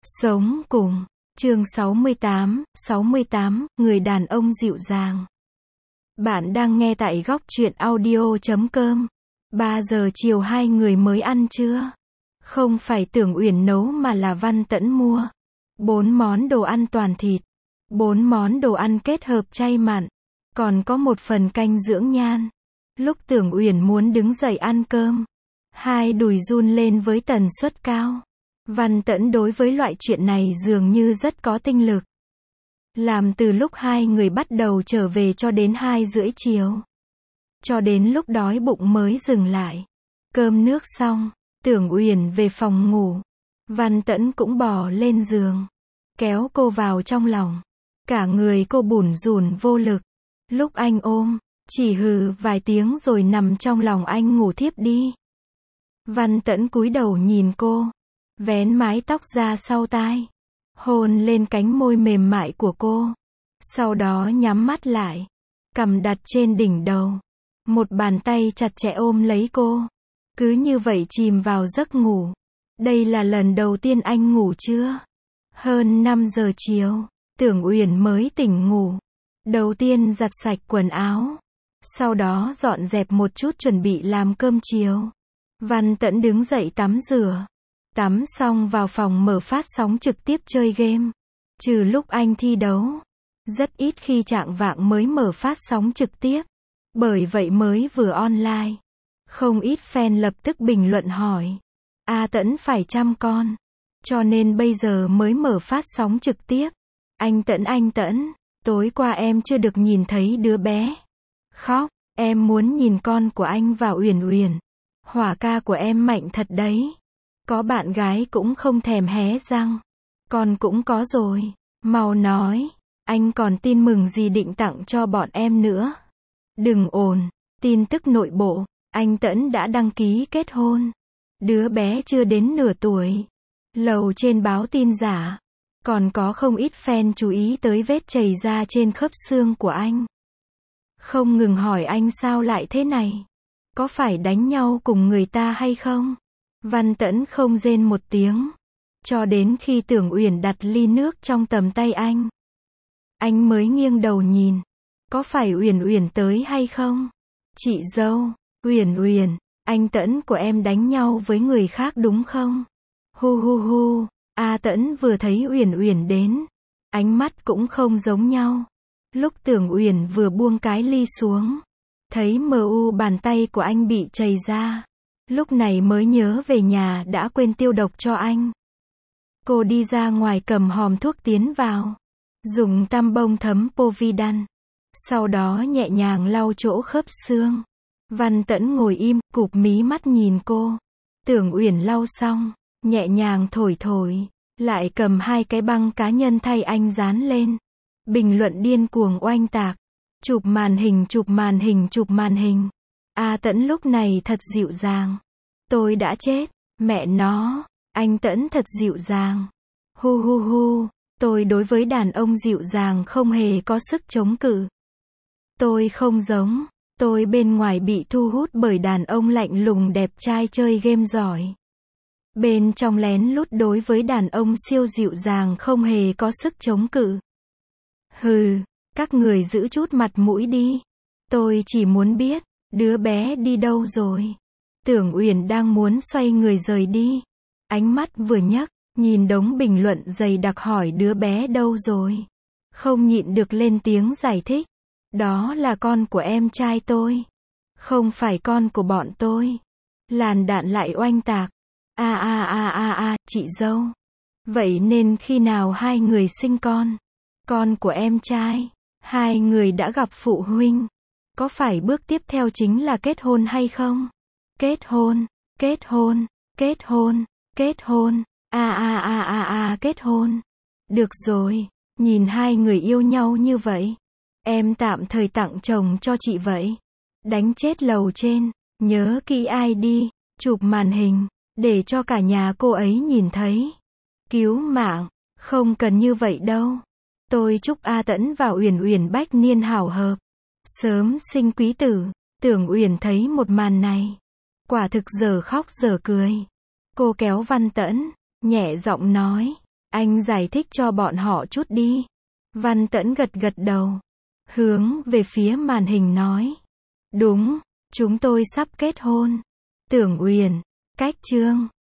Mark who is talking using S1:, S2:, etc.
S1: Sống cùng. Chương 68, người đàn ông dịu dàng. Bạn đang nghe tại góc truyện audio.com. 3 giờ chiều hai người mới ăn trưa. Không phải Tưởng Uyển nấu mà là Văn Tẫn mua. 4 món đồ ăn toàn thịt. 4 món đồ ăn kết hợp chay mặn. Còn có một phần canh dưỡng nhan. Lúc Tưởng Uyển muốn đứng dậy ăn cơm, hai đùi run lên với tần suất cao. Văn Tẫn đối với loại chuyện này dường như rất có tinh lực. Làm từ lúc hai người bắt đầu trở về cho đến 2 rưỡi chiều. Cho đến lúc đói bụng mới dừng lại. Cơm nước xong, Tưởng Uyển về phòng ngủ. Văn Tẫn cũng bò lên giường, kéo cô vào trong lòng. Cả người cô bủn rủn vô lực. Lúc anh ôm, chỉ hừ vài tiếng rồi nằm trong lòng anh ngủ thiếp đi. Văn Tẫn cúi đầu nhìn cô, vén mái tóc ra sau tai, hôn lên cánh môi mềm mại của cô. Sau đó nhắm mắt lại, cằm đặt trên đỉnh đầu. Một bàn tay chặt chẽ ôm lấy cô. Cứ như vậy chìm vào giấc ngủ. Đây là lần đầu tiên anh ngủ trưa. Hơn 5 giờ chiều, Tưởng Uyển mới tỉnh ngủ. Đầu tiên giặt sạch quần áo. Sau đó dọn dẹp một chút chuẩn bị làm cơm chiều. Văn Tẫn đứng dậy tắm rửa. Tắm xong vào phòng mở phát sóng trực tiếp chơi game. Trừ lúc anh thi đấu, rất ít khi chạng vạng mới mở phát sóng trực tiếp. Bởi vậy mới vừa online, không ít fan lập tức bình luận hỏi: A Tẫn phải chăm con, cho nên bây giờ mới mở phát sóng trực tiếp. Anh Tẫn, tối qua em chưa được nhìn thấy đứa bé khóc, em muốn nhìn con của anh và Uyển Uyển. Hỏa ca của em mạnh thật đấy. Có bạn gái cũng không thèm hé răng. Con cũng có rồi. Mau nói, anh còn tin mừng gì định tặng cho bọn em nữa. Đừng ồn. Tin tức nội bộ, anh Tẫn đã đăng ký kết hôn. Đứa bé chưa đến nửa tuổi. Lầu trên báo tin giả. Còn có không ít fan chú ý tới vết chảy ra trên khớp xương của anh. Không ngừng hỏi anh sao lại thế này. Có phải đánh nhau cùng người ta hay không? Văn Tẫn không rên một tiếng. Cho đến khi Tưởng Uyển đặt ly nước trong tầm tay anh. Anh mới nghiêng đầu nhìn. Có phải Uyển Uyển tới hay không? Chị dâu, Uyển, anh Tẫn của em đánh nhau với người khác đúng không? Hu hu hu, A Tẫn vừa thấy Uyển đến. Ánh mắt cũng không giống nhau. Lúc Tưởng Uyển vừa buông cái ly xuống, thấy bàn tay của anh bị chảy ra. Lúc này mới nhớ về nhà đã quên tiêu độc cho anh. Cô đi ra ngoài cầm hòm thuốc tiến vào. Dùng tăm bông thấm Povidone. Sau đó nhẹ nhàng lau chỗ khớp xương. Văn Tẫn ngồi im, cụp mí mắt nhìn cô. Tưởng Uyển lau xong, nhẹ nhàng thổi, lại cầm 2 cái băng cá nhân thay anh dán lên. Bình luận điên cuồng oanh tạc. Chụp màn hình. A Tẫn lúc này thật dịu dàng. Tôi đã chết, mẹ nó, anh Tẫn thật dịu dàng. Hu hu hu, tôi đối với đàn ông dịu dàng không hề có sức chống cự. Tôi không giống, tôi bên ngoài bị thu hút bởi đàn ông lạnh lùng đẹp trai chơi game giỏi. Bên trong lén lút đối với đàn ông siêu dịu dàng không hề có sức chống cự. Hừ, các người giữ chút mặt mũi đi. Tôi chỉ muốn biết, đứa bé đi đâu rồi? Tưởng Uyển đang muốn xoay người rời đi. Ánh mắt vừa nhấc, nhìn đống bình luận dày đặc hỏi đứa bé đâu rồi? Không nhịn được lên tiếng giải thích. Đó là con của em trai tôi. Không phải con của bọn tôi. Làn đạn lại oanh tạc. Chị dâu. Vậy nên khi nào hai người sinh con? Con của em trai. Hai người đã gặp phụ huynh. Có phải bước tiếp theo chính là kết hôn hay không? Kết hôn. Kết hôn. Được rồi, nhìn hai người yêu nhau như vậy. Em tạm thời tặng chồng cho chị vậy. Đánh chết lầu trên, nhớ kỹ ID, chụp màn hình, để cho cả nhà cô ấy nhìn thấy. Cứu mạng, không cần như vậy đâu. Tôi chúc A Tẫn và Uyển bách niên hảo hợp. Sớm sinh quý tử. Tưởng Uyển thấy một màn này. Quả thực giờ khóc giờ cười. Cô kéo Văn Tẫn, nhẹ giọng nói. Anh giải thích cho bọn họ chút đi. Văn Tẫn gật gật đầu. Hướng về phía màn hình nói. Đúng, chúng tôi sắp kết hôn. Tưởng Uyển, cách chương